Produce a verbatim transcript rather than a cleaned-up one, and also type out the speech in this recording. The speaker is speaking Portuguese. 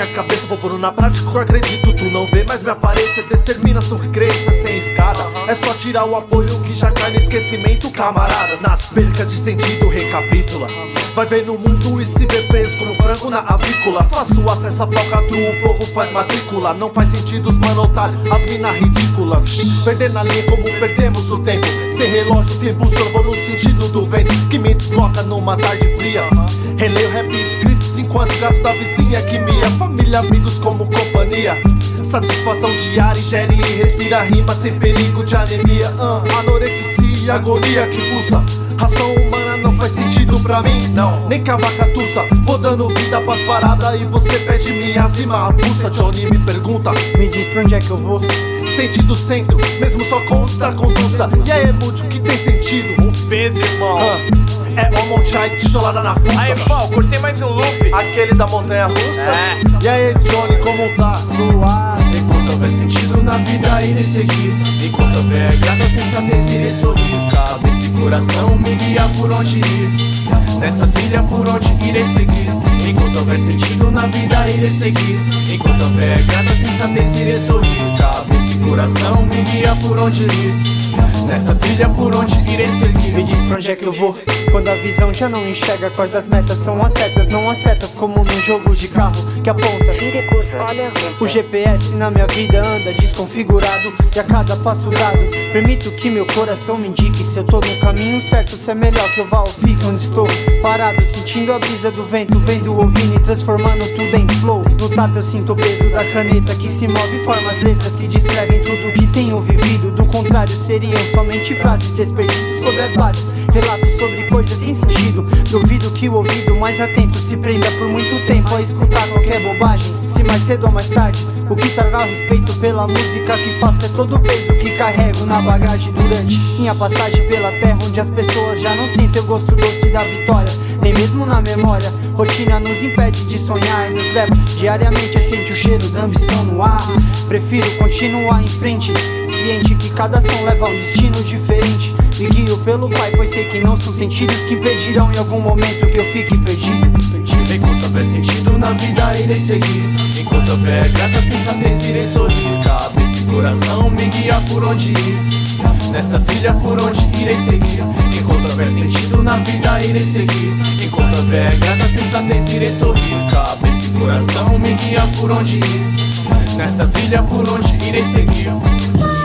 minha cabeça, vou pôr na prática, eu acredito. Tu não vê, mas me apareça, determinação que cresça sem escada. É só tirar o apoio que já cai no esquecimento, camaradas. Nas percas de sentido, recapitula. Vai ver no mundo e se vê preso como frango na avícola. Faço acesso a falcatrua, o fogo faz matrícula. Não faz sentido os mano otário, as mina ridícula. Perder na linha como perdemos o tempo. Sem relógio, sem bússola, vou no sentido do vento que me desloca numa tarde fria. Releio rap escritos enquanto gato da vizinha que minha família, amigos como companhia. Satisfação diária, ingere e respira rima sem perigo de anemia. uh, Anorexia e agonia que pulsa. Ração humana não faz sentido pra mim, não, nem cavacatuça. Vou dando vida pras paradas e você pede minha zima avulsa. Johnny me pergunta, me diz pra onde é que eu vou. Sentido centro, mesmo só consta conduça. E aí, Mude, o que tem sentido? O peso, irmão. uh, É uma chai tijolada na fuça. Aí, pau, cortei mais um loop. Aquele da montanha russa. É. E aí, Johnny, como tá? Suave. Enquanto houver sentido na vida, irei seguir. Enquanto houver grata sensatez, irei sorrir. Cabeça e coração me guia por onde ir. Nessa trilha por onde irei seguir. Enquanto houver sentido na vida, irei seguir. Enquanto houver grata sensatez, irei sorrir. Cabeça e coração me guia por onde ir. Nessa trilha por onde irei seguir. Me diz pra onde é que eu vou. Quando a visão já não enxerga, quais das metas são as setas, não as setas como num jogo de carro que aponta. O G P S na minha vida anda desconfigurado e a cada passo dado permito que meu coração me indique se eu tô no caminho certo, se é melhor que eu vá ou fique onde estou parado, sentindo a brisa do vento, vendo, ouvindo e transformando tudo em flow. No tato eu sinto o peso da caneta que se move, forma as letras que descrevem tudo que tenho vivido. Do contrário seriam somente frases, desperdício sobre as bases, relatos sobre coisas sem sentido. Duvido que o ouvido mais atento se prenda por muito tempo a escutar qualquer bobagem. Se mais cedo ou mais tarde, o que trará o respeito pela música que faço é todo o peso que carrego na bagagem durante minha passagem pela terra, onde as pessoas já não sentem o gosto doce da vitória, nem mesmo na memória. Rotina nos impede de sonhar e nos leva diariamente a sentir o cheiro da ambição no ar. Prefiro continuar em frente, ciente que cada ação leva a um destino diferente. Me guio pelo Pai, pois sei que não são sentidos que impedirão em algum momento que eu fique perdido, perdido. Enquanto houver sentido na vida, irei seguir. Enquanto houver grata sensatez, irei sorrir. Cabeça e coração me guia por onde ir. Nessa trilha por onde irei seguir. Enquanto houver sentido na vida, irei seguir. Enquanto houver grata sensatez, irei sorrir. Cabeça e coração me guia por onde ir. Nessa trilha por onde irei seguir.